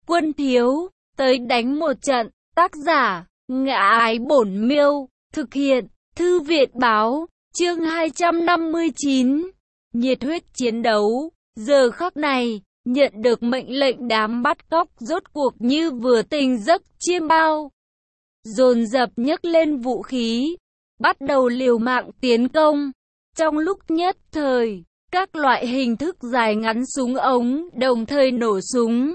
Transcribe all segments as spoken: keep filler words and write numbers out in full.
Quân thiếu, tới đánh một trận. Tác giả, Ngã Ái Bổn Miêu. Thực hiện, Thư viện Báo. Chương hai trăm năm mươi chín. Nhiệt huyết chiến đấu. Giờ khắc này, nhận được mệnh lệnh đám bắt cóc rốt cuộc như vừa tỉnh giấc chiêm bao. Dồn dập nhấc lên vũ khí, bắt đầu liều mạng tiến công. Trong lúc nhất thời, các loại hình thức dài ngắn súng ống đồng thời nổ súng.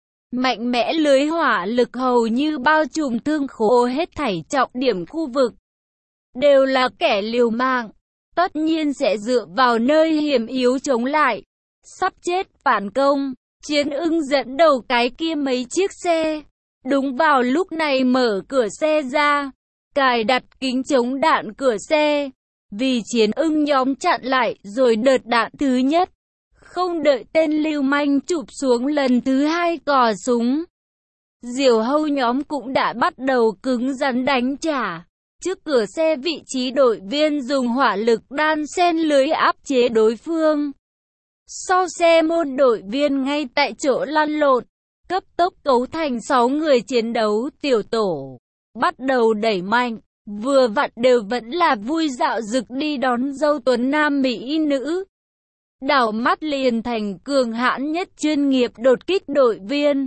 Mạnh mẽ lưới hỏa lực hầu như bao trùm thương khố hết thảy trọng điểm khu vực. Đều là kẻ liều mạng, tất nhiên sẽ dựa vào nơi hiểm yếu chống lại. Sắp chết phản công, Chiến Ưng dẫn đầu cái kia mấy chiếc xe. Đúng vào lúc này mở cửa xe ra, cài đặt kính chống đạn cửa xe. Vì Chiến Ưng nhóm chặn lại rồi đợt đạn thứ nhất. Không đợi tên lưu manh chụp xuống lần thứ hai cò súng. Diều hâu nhóm cũng đã bắt đầu cứng rắn đánh trả. Trước cửa xe vị trí đội viên dùng hỏa lực đan xen lưới áp chế đối phương. Sau xe môn đội viên ngay tại chỗ lăn lộn, cấp tốc cấu thành sáu người chiến đấu tiểu tổ. Bắt đầu đẩy mạnh, vừa vặn đều vẫn là vui dạo dực đi đón dâu tuấn nam mỹ nữ. Đảo mắt liền thành cường hãn nhất chuyên nghiệp đột kích đội viên.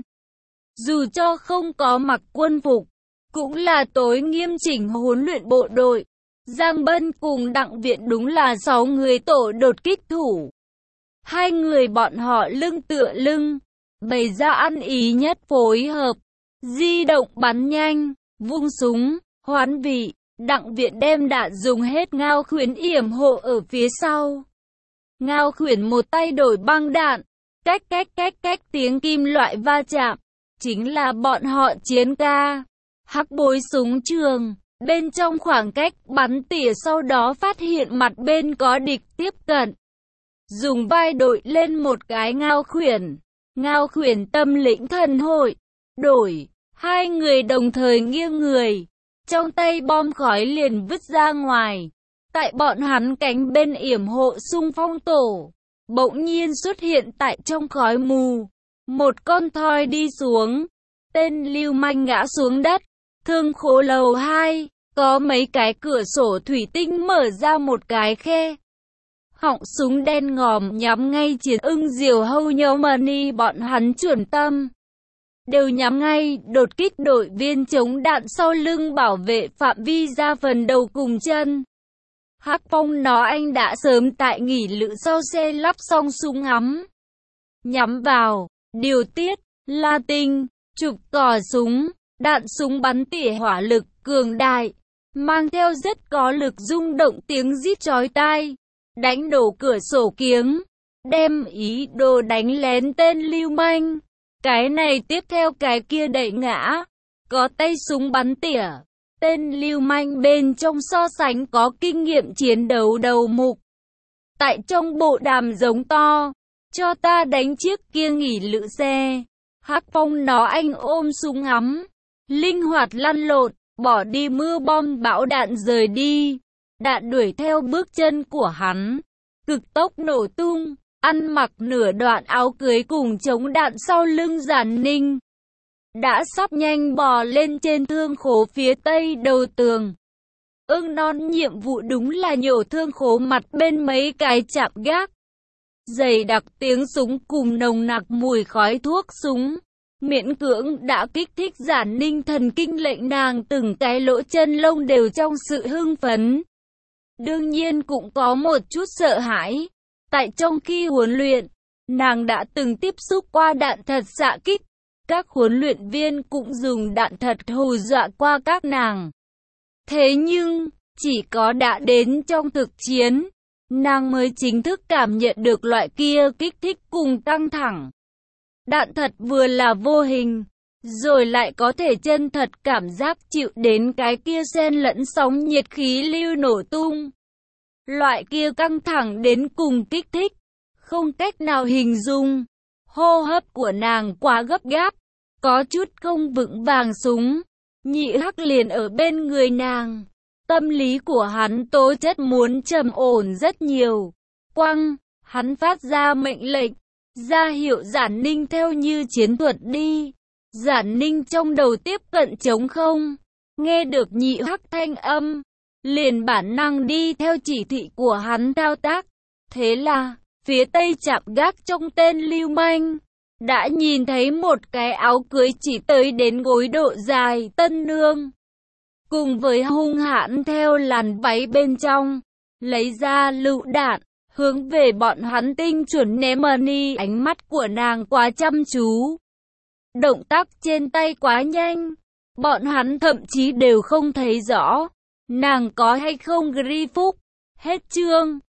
Dù cho không có mặc quân phục, cũng là tối nghiêm chỉnh huấn luyện bộ đội. Giang Bân cùng Đặng Viện đúng là sáu người tổ đột kích thủ. Hai người bọn họ lưng tựa lưng, bày ra ăn ý nhất phối hợp. Di động bắn nhanh, vung súng, hoán vị. Đặng Viện đem đạn dùng hết, Ngao Khuyển yểm hộ ở phía sau. Ngao Khuyển một tay đổi băng đạn, cách cách cách cách tiếng kim loại va chạm. Chính là bọn họ chiến ca. Hắc bối súng trường, bên trong khoảng cách bắn tỉa, sau đó phát hiện mặt bên có địch tiếp cận. Dùng vai đội lên một cái Ngao Khuyển. Ngao Khuyển tâm lĩnh thần hội, đổi, hai người đồng thời nghiêng người. Trong tay bom khói liền vứt ra ngoài. Tại bọn hắn cánh bên yểm hộ xung phong tổ, bỗng nhiên xuất hiện tại trong khói mù. Một con thoi đi xuống, tên lưu manh ngã xuống đất. Thương khố lầu hai, có mấy cái cửa sổ thủy tinh mở ra một cái khe. Họng súng đen ngòm nhắm ngay Chiến Ưng, Diều hâu nhóm mani, bọn hắn chuẩn tâm. Đều nhắm ngay đột kích đội viên chống đạn sau lưng bảo vệ phạm vi ra phần đầu cùng chân. Hắc Phong nó anh đã sớm tại nghỉ lữ sau xe lắp xong súng ngắm. Nhắm vào, điều tiết, la tinh, chụp cò súng, đạn súng bắn tỉa hỏa lực cường đại, mang theo rất có lực rung động tiếng rít chói tai, đánh đổ cửa sổ kiếng, đem ý đồ đánh lén tên lưu manh. Cái này tiếp theo cái kia đẩy ngã, có tay súng bắn tỉa. Tên lưu manh bên trong so sánh có kinh nghiệm chiến đấu đầu mục. Tại trong bộ đàm giống to, cho ta đánh chiếc kia nghỉ lữ xe. Hắc Phong nó anh ôm súng ngắm, linh hoạt lăn lộn, bỏ đi mưa bom bão đạn rời đi. Đạn đuổi theo bước chân của hắn, cực tốc nổ tung, ăn mặc nửa đoạn áo cưới cùng chống đạn sau lưng Giản Ninh. Đã sắp nhanh bò lên trên thương khố phía tây đầu tường. Ưng non nhiệm vụ đúng là nhổ thương khố mặt bên mấy cái chạm gác. Dày đặc tiếng súng cùng nồng nặc mùi khói thuốc súng, miễn cưỡng đã kích thích Giản Ninh thần kinh, lệnh nàng từng cái lỗ chân lông đều trong sự hưng phấn. Đương nhiên cũng có một chút sợ hãi. Tại trong khi huấn luyện, nàng đã từng tiếp xúc qua đạn thật xạ kích. Các huấn luyện viên cũng dùng đạn thật hù dọa qua các nàng. Thế nhưng, chỉ có đã đến trong thực chiến, nàng mới chính thức cảm nhận được loại kia kích thích cùng căng thẳng. Đạn thật vừa là vô hình, rồi lại có thể chân thật cảm giác chịu đến cái kia xen lẫn sóng nhiệt khí lưu nổ tung. Loại kia căng thẳng đến cùng kích thích, không cách nào hình dung. Hô hấp của nàng quá gấp gáp, có chút không vững vàng. Súng Nhị Hắc liền ở bên người nàng. Tâm lý của hắn tố chất muốn trầm ổn rất nhiều. Quăng, hắn phát ra mệnh lệnh, ra hiệu Giản Ninh theo như chiến thuật đi. Giản Ninh trong đầu tiếp cận trống không, nghe được nhị hắc thanh âm, liền bản năng đi theo chỉ thị của hắn thao tác. Thế là, phía tây trạm gác trong tên lưu manh, đã nhìn thấy một cái áo cưới chỉ tới đến gối độ dài tân nương. Cùng với hung hãn theo làn váy bên trong, lấy ra lựu đạn, hướng về bọn hắn tinh chuẩn ném money. Ánh mắt của nàng quá chăm chú, động tác trên tay quá nhanh, bọn hắn thậm chí đều không thấy rõ nàng có hay không ghi phúc. Hết chương.